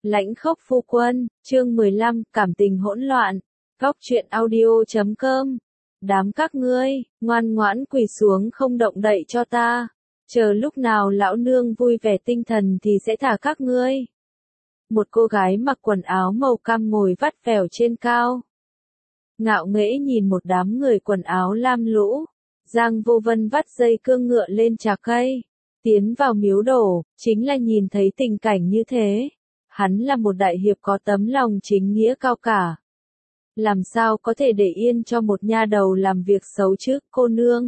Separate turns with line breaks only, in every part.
Lãnh khốc phu quân, chương 15, cảm tình hỗn loạn. Góc truyện audio.com. Đám các ngươi, ngoan ngoãn quỳ xuống không động đậy cho ta. Chờ lúc nào lão nương vui vẻ tinh thần thì sẽ thả các ngươi. Một cô gái mặc quần áo màu cam ngồi vắt vẻo trên cao. Ngạo nghễ nhìn một đám người quần áo lam lũ. Giang Vô Vân vắt dây cương ngựa lên trà cây. Tiến vào miếu đổ, chính là nhìn thấy tình cảnh như thế. Hắn là một đại hiệp có tấm lòng chính nghĩa cao cả. Làm sao có thể để yên cho một nha đầu làm việc xấu chứ, cô nương?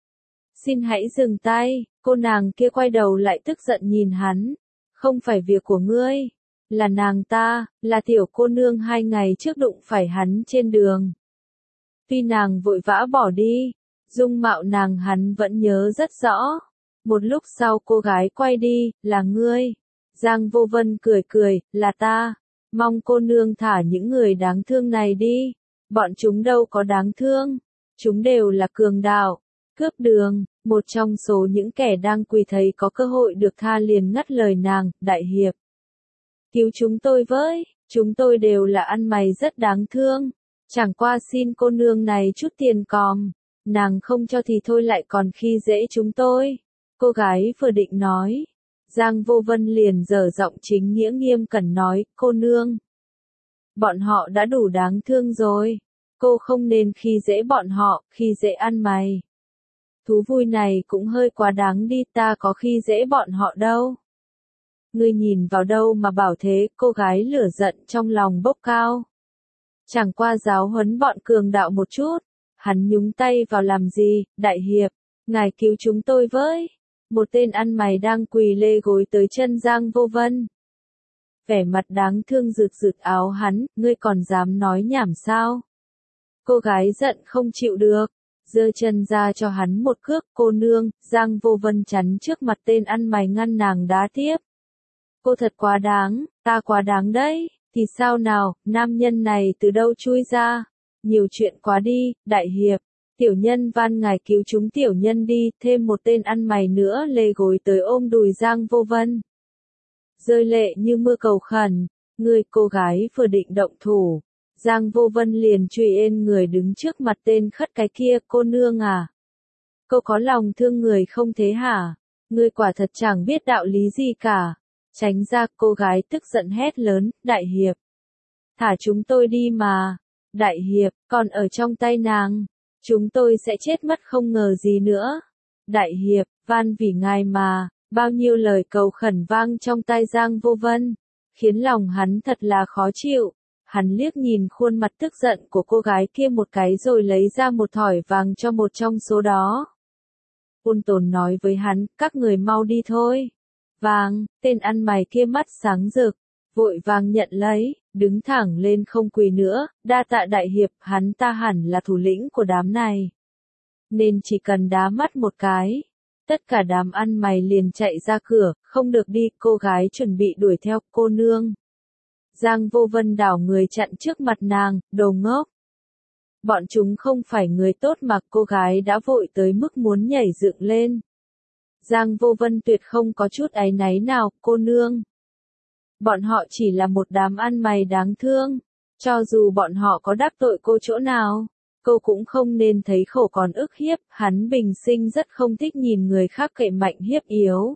Xin hãy dừng tay, cô nàng kia quay đầu lại tức giận nhìn hắn. Không phải việc của ngươi, là nàng ta, là tiểu cô nương 2 ngày trước đụng phải hắn trên đường. Tuy nàng vội vã bỏ đi, dung mạo nàng hắn vẫn nhớ rất rõ. Một lúc sau cô gái quay đi, là ngươi. Giang Vô Vân cười cười, là ta. Mong cô nương thả những người đáng thương này đi. Bọn chúng đâu có đáng thương. Chúng đều là cường đạo, cướp đường. Một trong số những kẻ đang quỳ thấy có cơ hội được tha liền ngắt lời nàng, đại hiệp. Cứu chúng tôi với, chúng tôi đều là ăn mày rất đáng thương. Chẳng qua xin cô nương này chút tiền còm. Nàng không cho thì thôi lại còn khi dễ chúng tôi. Cô gái vừa định nói. Giang Vô Vân liền dở giọng chính nghĩa nghiêm cẩn nói, cô nương. Bọn họ đã đủ đáng thương rồi. Cô không nên khi dễ bọn họ, khi dễ ăn mày. Thú vui này cũng hơi quá đáng đi, ta có khi dễ bọn họ đâu. Ngươi nhìn vào đâu mà bảo thế, cô gái lửa giận trong lòng bốc cao. Chẳng qua giáo huấn bọn cường đạo một chút. Hắn nhúng tay vào làm gì, đại hiệp, ngài cứu chúng tôi với. Một tên ăn mày đang quỳ lê gối tới chân Giang Vô Vân. Vẻ mặt đáng thương rực rực áo hắn, ngươi còn dám nói nhảm sao? Cô gái giận không chịu được, giơ chân ra cho hắn một cước, cô nương. Giang Vô Vân chắn trước mặt tên ăn mày ngăn nàng đá tiếp. Cô thật quá đáng, ta quá đáng đấy, thì sao nào, nam nhân này từ đâu chui ra? Nhiều chuyện quá đi, đại hiệp. Tiểu nhân van ngài cứu chúng tiểu nhân đi, thêm một tên ăn mày nữa lê gối tới ôm đùi Giang Vô Vân. Rơi lệ như mưa cầu khẩn, người cô gái vừa định động thủ. Giang Vô Vân liền truy ên người đứng trước mặt tên khất cái kia, cô nương à. Cô có lòng thương người không thế hả? Ngươi quả thật chẳng biết đạo lý gì cả. Tránh ra, cô gái tức giận hét lớn, đại hiệp. Thả chúng tôi đi mà. Đại hiệp, còn ở trong tay nàng. Chúng tôi sẽ chết mất không ngờ gì nữa. Đại hiệp, van vì ngài mà, bao nhiêu lời cầu khẩn vang trong tai Giang Vô Vân, khiến lòng hắn thật là khó chịu. Hắn liếc nhìn khuôn mặt tức giận của cô gái kia một cái rồi lấy ra một thỏi vàng cho một trong số đó. Ôn Tồn nói với hắn, các người mau đi thôi. Vàng, tên ăn mày kia mắt sáng rực, vội vàng nhận lấy. Đứng thẳng lên không quỳ nữa, đa tạ đại hiệp, hắn ta hẳn là thủ lĩnh của đám này. Nên chỉ cần đá mắt một cái. Tất cả đám ăn mày liền chạy ra cửa, không được đi, cô gái chuẩn bị đuổi theo, cô nương. Giang Vô Vân đảo người chặn trước mặt nàng, đồ ngốc. Bọn chúng không phải người tốt mà, cô gái đã vội tới mức muốn nhảy dựng lên. Giang Vô Vân tuyệt không có chút áy náy nào, cô nương. Bọn họ chỉ là một đám ăn mày đáng thương. Cho dù bọn họ có đắc tội cô chỗ nào, cô cũng không nên thấy khổ còn ức hiếp. Hắn bình sinh rất không thích nhìn người khác cậy mạnh hiếp yếu.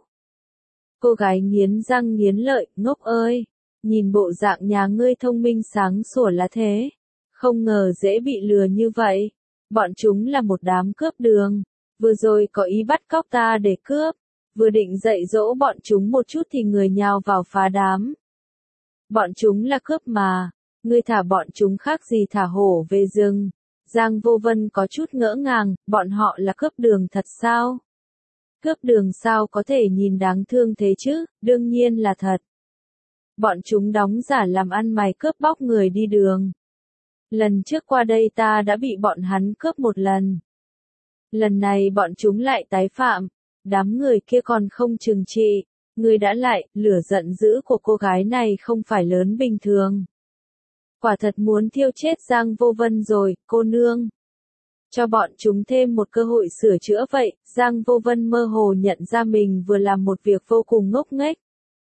Cô gái nghiến răng nghiến lợi, ngốc ơi. Nhìn bộ dạng nhà ngươi thông minh sáng sủa là thế. Không ngờ dễ bị lừa như vậy. Bọn chúng là một đám cướp đường. Vừa rồi có ý bắt cóc ta để cướp. Vừa định dạy dỗ bọn chúng một chút thì người nhào vào phá đám. Bọn chúng là cướp mà. Ngươi thả bọn chúng khác gì thả hổ về rừng. Giang Vô Vân có chút ngỡ ngàng, bọn họ là cướp đường thật sao? Cướp đường sao có thể nhìn đáng thương thế chứ, đương nhiên là thật. Bọn chúng đóng giả làm ăn mày cướp bóc người đi đường. Lần trước qua đây ta đã bị bọn hắn cướp một lần. Lần này bọn chúng lại tái phạm. Đám người kia còn không trừng trị. Người đã lại, lửa giận dữ của cô gái này không phải lớn bình thường. Quả thật muốn thiêu chết Giang Vô Vân rồi, cô nương. Cho bọn chúng thêm một cơ hội sửa chữa vậy, Giang Vô Vân mơ hồ nhận ra mình vừa làm một việc vô cùng ngốc nghếch.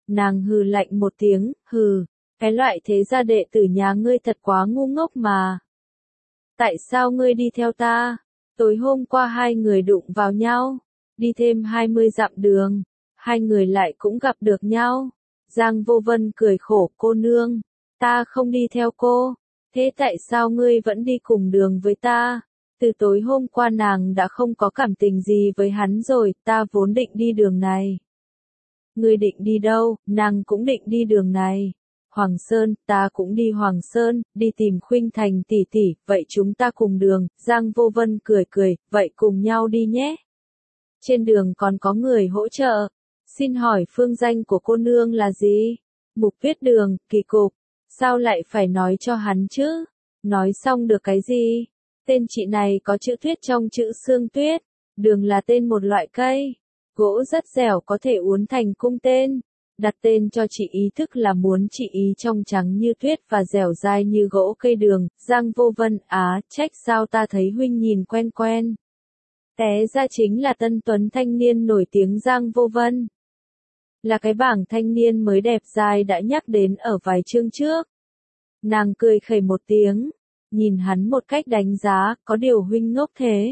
Nàng hừ lạnh một tiếng, hừ, cái loại thế gia đệ tử nhà ngươi thật quá ngu ngốc mà. Tại sao ngươi đi theo ta? Tối hôm qua hai người đụng vào nhau, đi thêm 20 dặm đường, hai người lại cũng gặp được nhau. Giang Vô Vân cười khổ, cô nương, ta không đi theo cô, thế tại sao ngươi vẫn đi cùng đường với ta? Từ tối hôm qua nàng đã không có cảm tình gì với hắn rồi, ta vốn định đi đường này. Ngươi định đi đâu? Nàng cũng định đi đường này. Hoàng Sơn, ta cũng đi Hoàng Sơn, đi tìm Khuynh Thành tỷ tỷ, vậy chúng ta cùng đường. Giang Vô Vân cười cười, vậy cùng nhau đi nhé. Trên đường còn có người hỗ trợ. Xin hỏi phương danh của cô nương là gì? Mục Tuyết Đường, kỳ cục. Sao lại phải nói cho hắn chứ? Nói xong được cái gì? Tên chị này có chữ Tuyết trong chữ Sương Tuyết. Đường là tên một loại cây. Gỗ rất dẻo có thể uốn thành cung tên. Đặt tên cho chị ý thức là muốn chị ý trong trắng như tuyết và dẻo dai như gỗ cây đường. Giang Vô Vân, trách sao ta thấy huynh nhìn quen quen. Té ra chính là tân tuấn thanh niên nổi tiếng Giang Vô Vân. Là cái bảng thanh niên mới đẹp dai đã nhắc đến ở vài chương trước. Nàng cười khẩy một tiếng, nhìn hắn một cách đánh giá, có điều huynh ngốc thế.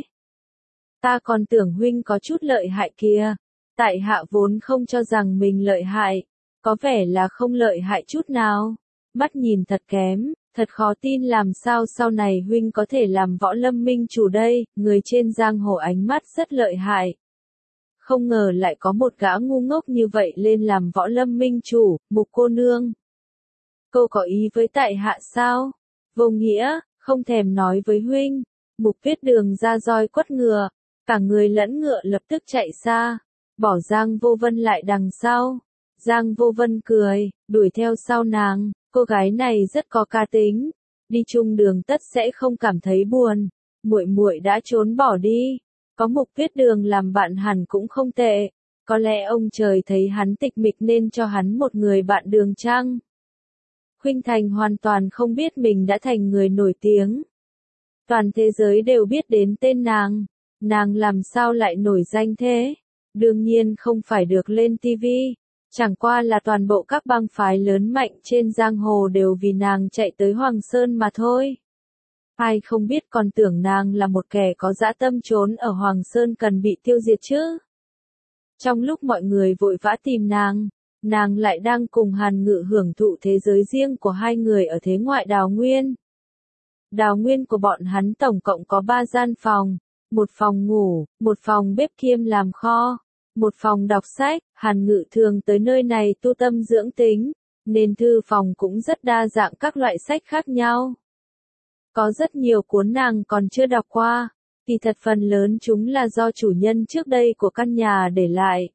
Ta còn tưởng huynh có chút lợi hại kìa. Tại hạ vốn không cho rằng mình lợi hại, có vẻ là không lợi hại chút nào. Mắt nhìn thật kém, thật khó tin làm sao sau này huynh có thể làm võ lâm minh chủ đây, người trên giang hồ ánh mắt rất lợi hại. Không ngờ lại có một gã ngu ngốc như vậy lên làm võ lâm minh chủ, Mục cô nương. Cô có ý với tại hạ sao? Vô nghĩa, không thèm nói với huynh. Mục Tuyết Đường ra roi quất ngựa, cả người lẫn ngựa lập tức chạy xa. Bỏ Giang Vô Vân lại đằng sau. Giang Vô Vân cười, đuổi theo sau nàng, cô gái này rất có cá tính, đi chung đường tất sẽ không cảm thấy buồn. Muội muội đã trốn bỏ đi, có Mục Tuyết Đường làm bạn hẳn cũng không tệ, có lẽ ông trời thấy hắn tịch mịch nên cho hắn một người bạn đường chăng? Khuynh Thành hoàn toàn không biết mình đã thành người nổi tiếng. Toàn thế giới đều biết đến tên nàng làm sao lại nổi danh thế? Đương nhiên không phải được lên TV, chẳng qua là toàn bộ các bang phái lớn mạnh trên giang hồ đều vì nàng chạy tới Hoàng Sơn mà thôi. Ai không biết còn tưởng nàng là một kẻ có dã tâm trốn ở Hoàng Sơn cần bị tiêu diệt chứ. Trong lúc mọi người vội vã tìm nàng lại đang cùng Hàn Ngự hưởng thụ thế giới riêng của hai người ở thế ngoại Đào Nguyên. Đào Nguyên của bọn hắn tổng cộng có 3 gian phòng, một phòng ngủ, một phòng bếp kiêm làm kho, một phòng đọc sách. Hàn Ngự thường tới nơi này tu tâm dưỡng tính, nên thư phòng cũng rất đa dạng các loại sách khác nhau. Có rất nhiều cuốn nàng còn chưa đọc qua, kỳ thật phần lớn chúng là do chủ nhân trước đây của căn nhà để lại.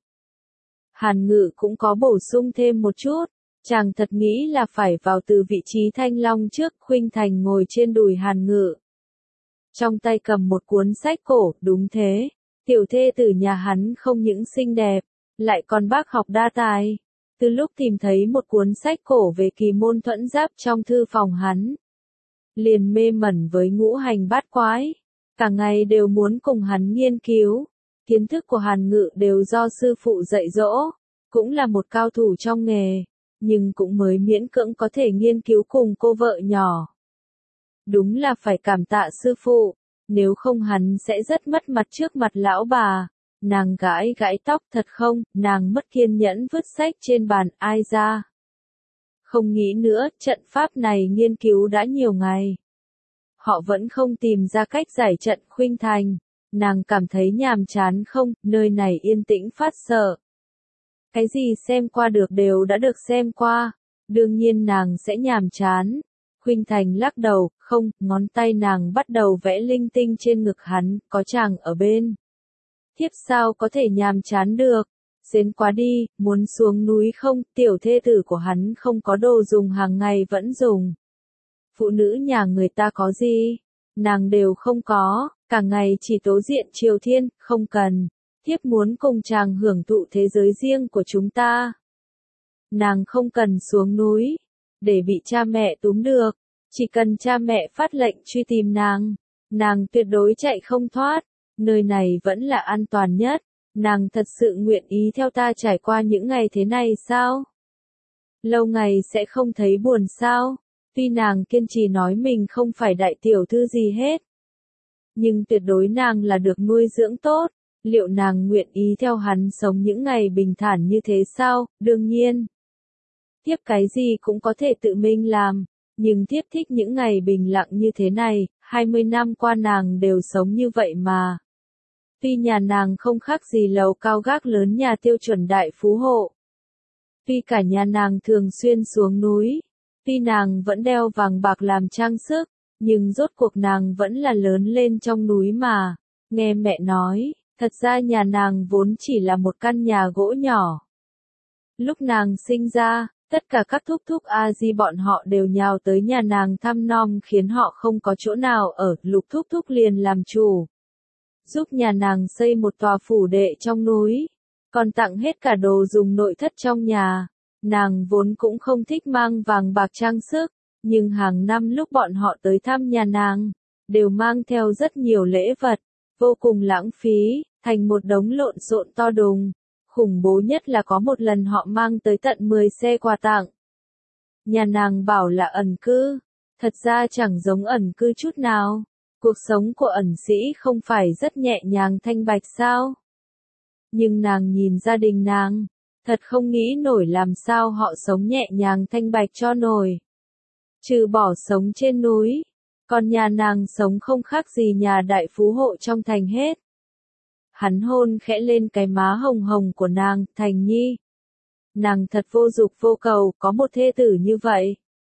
Hàn Ngự cũng có bổ sung thêm một chút, chàng thật nghĩ là phải vào từ vị trí thanh long trước. Khuynh Thành ngồi trên đùi Hàn Ngự, trong tay cầm một cuốn sách cổ. Đúng thế, tiểu thê tử nhà hắn không những xinh đẹp, lại còn bác học đa tài. Từ lúc tìm thấy một cuốn sách cổ về kỳ môn thuẫn giáp trong thư phòng hắn, liền mê mẩn với ngũ hành bát quái, cả ngày đều muốn cùng hắn nghiên cứu. Kiến thức của Hàn Ngự đều do sư phụ dạy dỗ, cũng là một cao thủ trong nghề, nhưng cũng mới miễn cưỡng có thể nghiên cứu cùng cô vợ nhỏ. Đúng là phải cảm tạ sư phụ, nếu không hắn sẽ rất mất mặt trước mặt lão bà. Nàng gãi gãi tóc, thật không, nàng mất kiên nhẫn vứt sách trên bàn. Ai ra? Không nghĩ nữa, trận pháp này nghiên cứu đã nhiều ngày. Họ vẫn không tìm ra cách giải trận. Khuynh Thành, nàng cảm thấy nhàm chán không, nơi này yên tĩnh phát sợ. Cái gì xem qua được đều đã được xem qua, đương nhiên nàng sẽ nhàm chán. Khuynh Thành lắc đầu, không, ngón tay nàng bắt đầu vẽ linh tinh trên ngực hắn, có chàng ở bên. Thiếp sao có thể nhàm chán được, xến quá đi, muốn xuống núi không? Tiểu thê tử của hắn không có đồ dùng hàng ngày vẫn dùng. Phụ nữ nhà người ta có gì? Nàng đều không có, cả ngày chỉ tố diện Triều Thiên. Không cần, thiếp muốn cùng chàng hưởng thụ thế giới riêng của chúng ta. Nàng không cần xuống núi, để bị cha mẹ túm được, chỉ cần cha mẹ phát lệnh truy tìm nàng tuyệt đối chạy không thoát, nơi này vẫn là an toàn nhất. Nàng thật sự nguyện ý theo ta trải qua những ngày thế này sao? Lâu ngày sẽ không thấy buồn sao? Tuy nàng kiên trì nói mình không phải đại tiểu thư gì hết. Nhưng tuyệt đối nàng là được nuôi dưỡng tốt. Liệu nàng nguyện ý theo hắn sống những ngày bình thản như thế sao? Đương nhiên. Thiếp cái gì cũng có thể tự mình làm. Nhưng thiếp thích những ngày bình lặng như thế này, 20 năm qua nàng đều sống như vậy mà. Tuy nhà nàng không khác gì lầu cao gác lớn nhà tiêu chuẩn đại phú hộ. Tuy cả nhà nàng thường xuyên xuống núi. Tuy nàng vẫn đeo vàng bạc làm trang sức, nhưng rốt cuộc nàng vẫn là lớn lên trong núi mà. Nghe mẹ nói, thật ra nhà nàng vốn chỉ là một căn nhà gỗ nhỏ. Lúc nàng sinh ra, tất cả các thúc thúc a di bọn họ đều nhào tới nhà nàng thăm nom khiến họ không có chỗ nào ở, Lục thúc thúc liền làm chủ. Giúp nhà nàng xây một tòa phủ đệ trong núi, còn tặng hết cả đồ dùng nội thất trong nhà. Nàng vốn cũng không thích mang vàng bạc trang sức, nhưng hàng năm lúc bọn họ tới thăm nhà nàng, đều mang theo rất nhiều lễ vật, vô cùng lãng phí, thành một đống lộn xộn to đùng. Khủng bố nhất là có một lần họ mang tới tận 10 xe quà tặng. Nhà nàng bảo là ẩn cư, thật ra chẳng giống ẩn cư chút nào. Cuộc sống của ẩn sĩ không phải rất nhẹ nhàng thanh bạch sao? Nhưng nàng nhìn gia đình nàng, thật không nghĩ nổi làm sao họ sống nhẹ nhàng thanh bạch cho nổi. Trừ bỏ sống trên núi, còn nhà nàng sống không khác gì nhà đại phú hộ trong thành hết. Hắn hôn khẽ lên cái má hồng hồng của nàng, Thành Nhi. Nàng thật vô dục vô cầu, có một thê tử như vậy.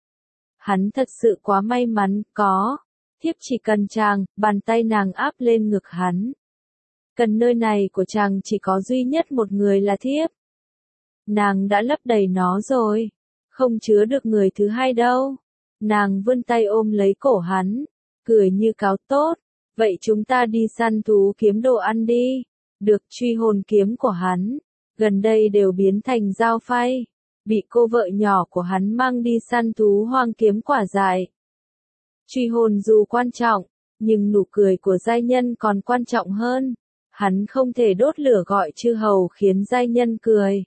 Hắn thật sự quá may mắn, có. Thiếp chỉ cần chàng, bàn tay nàng áp lên ngực hắn. Cần nơi này của chàng chỉ có duy nhất một người là thiếp. Nàng đã lấp đầy nó rồi, không chứa được người thứ hai đâu. Nàng vươn tay ôm lấy cổ hắn, cười như cáo tốt. Vậy chúng ta đi săn thú kiếm đồ ăn đi. Được, truy hồn kiếm của hắn, gần đây đều biến thành dao phay. Bị cô vợ nhỏ của hắn mang đi săn thú hoang kiếm quả dại. Truy hồn dù quan trọng, nhưng nụ cười của giai nhân còn quan trọng hơn. Hắn không thể đốt lửa gọi chư hầu khiến giai nhân cười.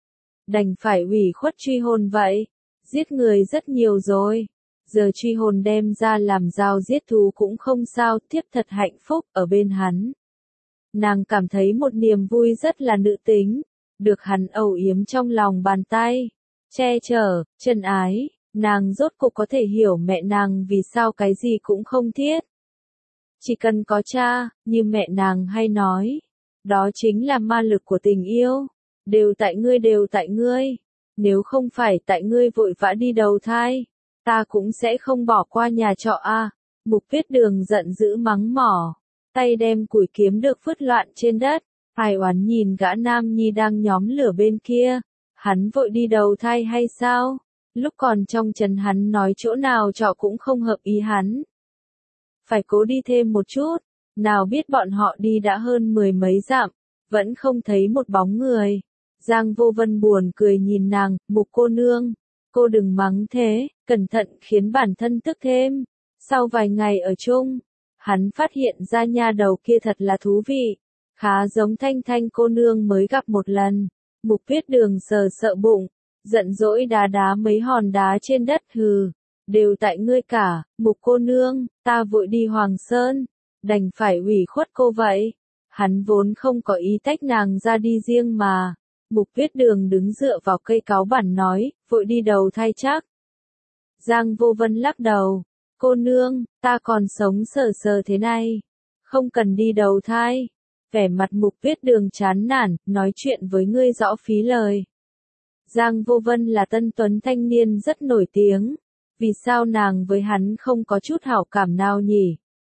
Đành phải ủy khuất truy hồn vậy. Giết người rất nhiều rồi. Giờ truy hồn đem ra làm dao giết thú cũng không sao, thiếp thật hạnh phúc ở bên hắn. Nàng cảm thấy một niềm vui rất là nữ tính, được hắn âu yếm trong lòng bàn tay, che chở, trân ái, nàng rốt cuộc có thể hiểu mẹ nàng vì sao cái gì cũng không thiết. Chỉ cần có cha, như mẹ nàng hay nói, đó chính là ma lực của tình yêu, đều tại ngươi đều tại ngươi, nếu không phải tại ngươi vội vã đi đầu thai. Ta cũng sẽ không bỏ qua nhà trọ a. Mục Viết Đường giận dữ mắng mỏ, tay đem củi kiếm được vứt loạn trên đất, ai oán nhìn gã nam nhi đang nhóm lửa bên kia, hắn vội đi đầu thai hay sao? Lúc còn trong trần hắn nói chỗ nào trọ cũng không hợp ý hắn. Phải cố đi thêm một chút, nào biết bọn họ đi đã hơn 10 mấy dặm, vẫn không thấy một bóng người. Giang Vô Vân buồn cười nhìn nàng, Mục cô nương. Cô đừng mắng thế, cẩn thận khiến bản thân tức thêm. Sau vài ngày ở chung, hắn phát hiện ra nha đầu kia thật là thú vị. Khá giống Thanh Thanh cô nương mới gặp một lần. Mục Viết Đường sờ sợ bụng, giận dỗi đá đá mấy hòn đá trên đất, hừ. Đều tại ngươi cả, Mục cô nương, ta vội đi Hoàng Sơn. Đành phải ủy khuất cô vậy. Hắn vốn không có ý tách nàng ra đi riêng mà. Mục Viết Đường đứng dựa vào cây cáu bản nói, vội đi đầu thai chắc. Giang Vô Vân lắc đầu, cô nương, ta còn sống sờ sờ thế này, không cần đi đầu thai. Vẻ mặt Mục Viết Đường chán nản, nói chuyện với ngươi rõ phí lời. Giang Vô Vân là tân tuấn thanh niên rất nổi tiếng, vì sao nàng với hắn không có chút hảo cảm nào nhỉ?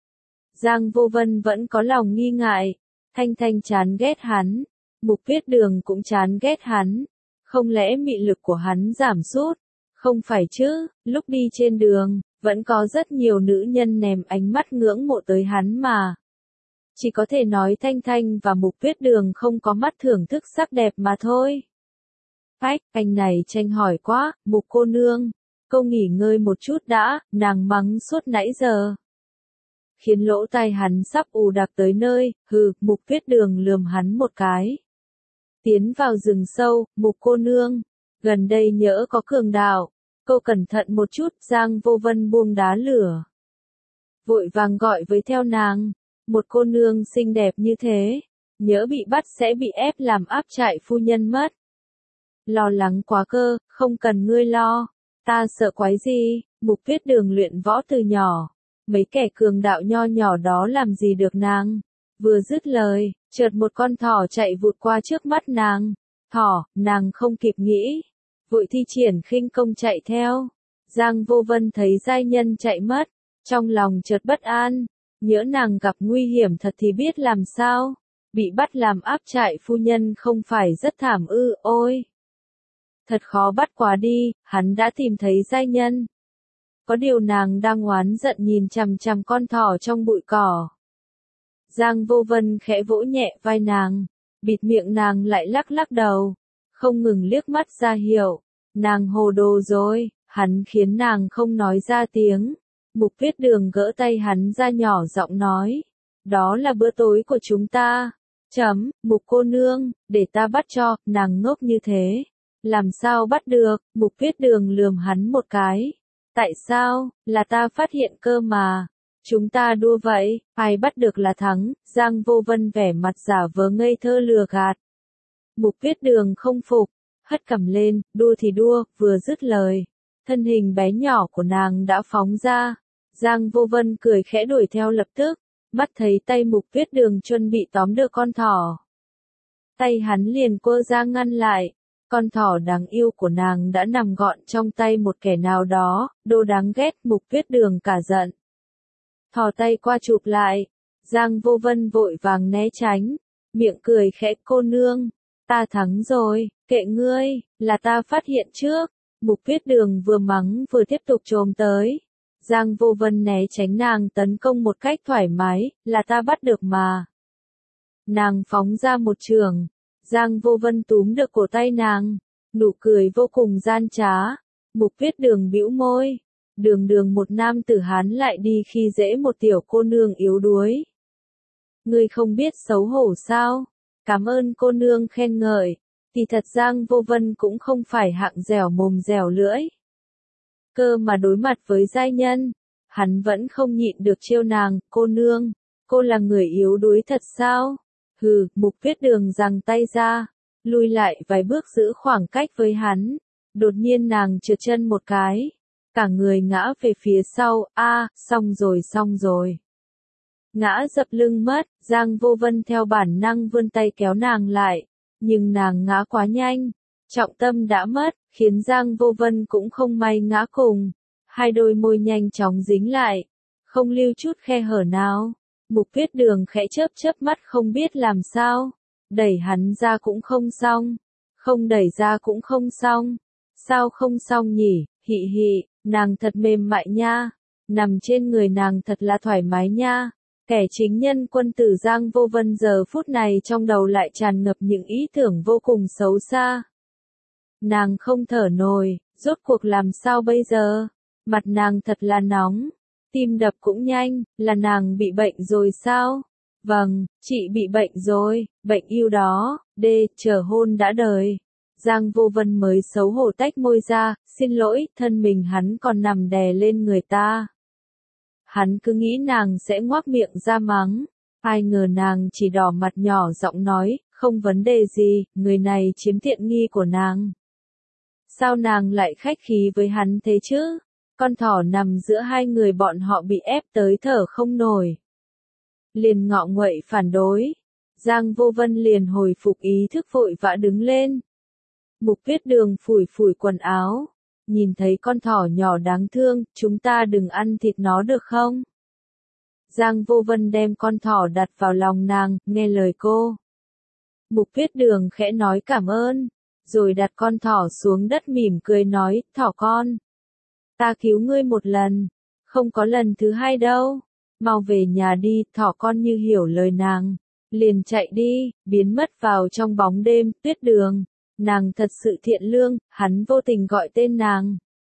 Giang Vô Vân vẫn có lòng nghi ngại, Thanh Thanh chán ghét hắn. Mục Viết Đường cũng chán ghét hắn, không lẽ mị lực của hắn giảm sút? Không phải chứ, lúc đi trên đường, vẫn có rất nhiều nữ nhân ném ánh mắt ngưỡng mộ tới hắn mà. Chỉ có thể nói Thanh Thanh và Mục Viết Đường không có mắt thưởng thức sắc đẹp mà thôi. Phách, anh này tranh hỏi quá, Mục cô nương, cô nghỉ ngơi một chút đã, nàng mắng suốt nãy giờ. Khiến lỗ tai hắn sắp ù đặc tới nơi, hừ, Mục Viết Đường lườm hắn một cái. Tiến vào rừng sâu, Mục cô nương, Gần đây nhỡ có cường đạo, cô cẩn thận một chút. Giang Vô Vân buông đá lửa, vội vàng gọi với theo nàng, một cô nương xinh đẹp như thế, nhỡ bị bắt sẽ bị ép làm áp trại phu nhân mất. Lo lắng quá cơ, không cần ngươi lo, ta sợ quái gì, Mục Tuyết Đường luyện võ từ nhỏ, mấy kẻ cường đạo nho nhỏ đó làm gì được nàng. Vừa dứt lời, chợt một con thỏ chạy vụt qua trước mắt nàng. Thỏ, nàng không kịp nghĩ, vội thi triển khinh công chạy theo. Giang Vô Vân thấy giai nhân chạy mất, trong lòng chợt bất an, nhỡ nàng gặp nguy hiểm thật thì biết làm sao. Bị bắt làm áp trại phu nhân không phải rất thảm ư? Ôi, thật khó bắt quá đi. Hắn đã tìm thấy giai nhân, có điều nàng đang oán giận nhìn chằm chằm con thỏ trong bụi cỏ. Giang Vô Vân khẽ vỗ nhẹ vai nàng, bịt miệng nàng lại lắc lắc đầu, không ngừng liếc mắt ra hiệu, nàng hồ đồ rồi. Hắn khiến nàng không nói ra tiếng. Mục Tuyết Đường gỡ tay hắn ra nhỏ giọng nói, đó là bữa tối của chúng ta. Mục cô nương, để ta bắt cho. Nàng ngốc như thế, làm sao bắt được? Mục Tuyết Đường lườm hắn một cái. Tại sao? Là ta phát hiện cơ mà. Chúng ta đua vậy, ai bắt được là thắng. Giang Vô Vân vẻ mặt giả vờ ngây thơ lừa gạt. Mục Tuyết Đường không phục, hất cằm lên, đua thì đua. Vừa dứt lời, thân hình bé nhỏ của nàng đã phóng ra. Giang Vô Vân cười khẽ đuổi theo lập tức, mắt thấy tay Mục Tuyết Đường chuẩn bị tóm được con thỏ. Tay hắn liền quơ ra ngăn lại. Con thỏ đáng yêu của nàng đã nằm gọn trong tay một kẻ nào đó, đồ đáng ghét. Mục Tuyết Đường cả giận, thò tay qua chụp lại. Giang Vô Vân vội vàng né tránh, miệng cười khẽ, cô nương, ta thắng rồi, kệ ngươi, là ta phát hiện trước. Mục Tuyết Đường vừa mắng vừa tiếp tục chồm tới. Giang Vô Vân né tránh nàng tấn công một cách thoải mái, là ta bắt được mà. Nàng phóng ra một chưởng, Giang Vô Vân túm được cổ tay nàng, nụ cười vô cùng gian trá. Mục Tuyết Đường bĩu môi, đường một nam tử Hán lại đi khi dễ một tiểu cô nương yếu đuối. Ngươi không biết xấu hổ sao? Cảm ơn cô nương khen ngợi. Thì thật Giang Vô Vân cũng không phải hạng dẻo mồm dẻo lưỡi. Cơ mà đối mặt với giai nhân, hắn vẫn không nhịn được trêu nàng, cô nương, cô là người yếu đuối thật sao? Hừ. Mục Tuyết Đường giằng tay ra, lùi lại vài bước giữ khoảng cách với hắn. Đột nhiên nàng trượt chân một cái, cả người ngã về phía sau. Xong rồi. Ngã dập lưng mất. Giang Vô Vân theo bản năng vươn tay kéo nàng lại, nhưng nàng ngã quá nhanh, trọng tâm đã mất, khiến Giang Vô Vân cũng không may ngã cùng. Hai đôi môi nhanh chóng dính lại, không lưu chút khe hở nào. Mục Tuyết Đường khẽ chớp mắt không biết làm sao. Đẩy hắn ra cũng không xong, không đẩy ra cũng không xong. Sao không xong nhỉ? Hị, nàng thật mềm mại nha, nằm trên người nàng thật là thoải mái nha. Kẻ chính nhân quân tử Giang Vô Vân giờ phút này trong đầu lại tràn ngập những ý tưởng vô cùng xấu xa. Nàng không thở nổi, rốt cuộc làm sao bây giờ? Mặt nàng thật là nóng, tim đập cũng nhanh. Là nàng bị bệnh rồi sao? Vâng, chị bị bệnh rồi, bệnh yêu đó. Chờ hôn đã đời. Giang Vô Vân mới xấu hổ tách môi ra, xin lỗi. Thân mình hắn còn nằm đè lên người ta. Hắn cứ nghĩ nàng sẽ ngoác miệng ra mắng, ai ngờ nàng chỉ đỏ mặt nhỏ giọng nói, không vấn đề gì, người này chiếm tiện nghi của nàng. Sao nàng lại khách khí với hắn thế chứ? Con thỏ nằm giữa hai người bọn họ bị ép tới thở không nổi, liền ngọ nguậy phản đối. Giang Vô Vân liền hồi phục ý thức vội vã đứng lên. Mục Tuyết Đường phủi quần áo, nhìn thấy con thỏ nhỏ đáng thương, chúng ta đừng ăn thịt nó được không? Giang Vô Vân đem con thỏ đặt vào lòng nàng, nghe lời cô. Mục Tuyết Đường khẽ nói cảm ơn, rồi đặt con thỏ xuống đất mỉm cười nói, thỏ con, ta cứu ngươi một lần, không có lần thứ hai đâu, mau về nhà đi. Thỏ con như hiểu lời nàng, liền chạy đi, biến mất vào trong bóng đêm. Tuyết Đường, nàng thật sự thiện lương. Hắn vô tình gọi tên nàng.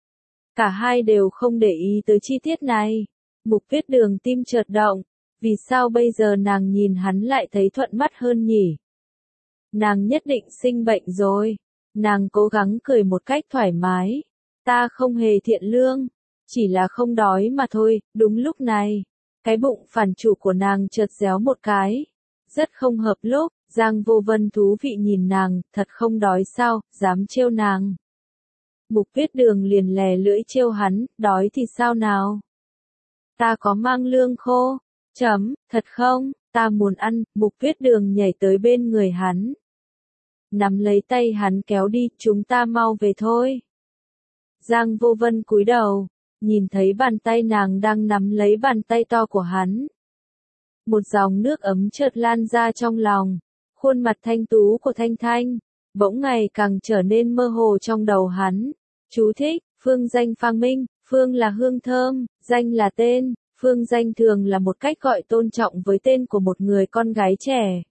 Cả hai đều không để ý tới chi tiết này. Mục Tuyết Đường tim chợt động, vì sao bây giờ nàng nhìn hắn lại thấy thuận mắt hơn nhỉ? Nàng nhất định sinh bệnh rồi. Nàng cố gắng cười một cách thoải mái. Ta không hề thiện lương, chỉ là không đói mà thôi. Đúng lúc này, cái bụng phản chủ của nàng chợt réo một cái. Rất không hợp lúc, Giang Vô Vân thú vị nhìn nàng, thật không đói sao, dám trêu nàng. Mục Tuyết Đường liền lè lưỡi trêu hắn, đói thì sao nào? Ta có mang lương khô. Thật không, ta muốn ăn. Mục Tuyết Đường nhảy tới bên người hắn, nắm lấy tay hắn kéo đi, chúng ta mau về thôi. Giang Vô Vân cúi đầu, nhìn thấy bàn tay nàng đang nắm lấy bàn tay to của hắn. Một dòng nước ấm chợt lan ra trong lòng, khuôn mặt thanh tú của Thanh Thanh, bỗng ngày càng trở nên mơ hồ trong đầu hắn. Chú thích, phương danh Phang Minh, phương là hương thơm, danh là tên, phương danh thường là một cách gọi tôn trọng với tên của một người con gái trẻ.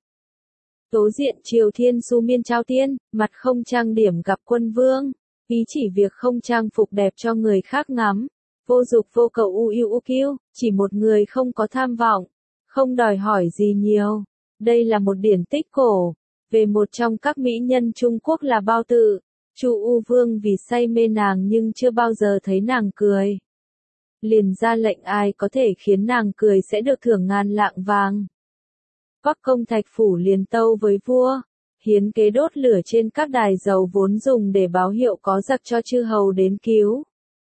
Tố diện Triều Thiên Su Miên Trao Tiên, mặt không trang điểm gặp quân vương, ý chỉ việc không trang phục đẹp cho người khác ngắm, vô dục vô cầu u yêu u kiêu, chỉ một người không có tham vọng, không đòi hỏi gì nhiều. Đây là một điển tích cổ, về một trong các mỹ nhân Trung Quốc là Bao Tự. Chu U Vương vì say mê nàng nhưng chưa bao giờ thấy nàng cười, liền ra lệnh ai có thể khiến nàng cười sẽ được thưởng 1000 lạng vàng. Bắc Công Thạch Phủ liền tâu với vua, hiến kế đốt lửa trên các đài dầu vốn dùng để báo hiệu có giặc cho chư hầu đến cứu.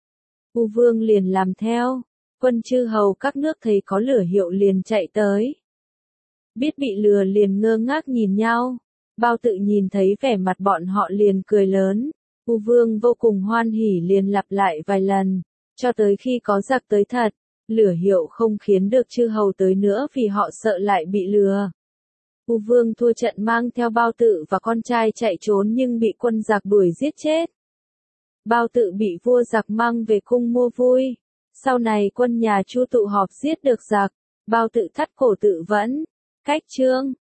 U Vương liền làm theo, quân chư hầu các nước thấy có lửa hiệu liền chạy tới. Biết bị lừa liền ngơ ngác nhìn nhau, Bao Tự nhìn thấy vẻ mặt bọn họ liền cười lớn. U Vương vô cùng hoan hỉ liền lặp lại vài lần, cho tới khi có giặc tới thật. Lửa hiệu không khiến được chư hầu tới nữa vì họ sợ lại bị lừa. U Vương thua trận mang theo Bao Tự và con trai chạy trốn nhưng bị quân giặc đuổi giết chết. Bao Tự bị vua giặc mang về cung mua vui. Sau này quân nhà Chu tụ họp giết được giặc, Bao Tự thắt cổ tự vẫn. Cách chương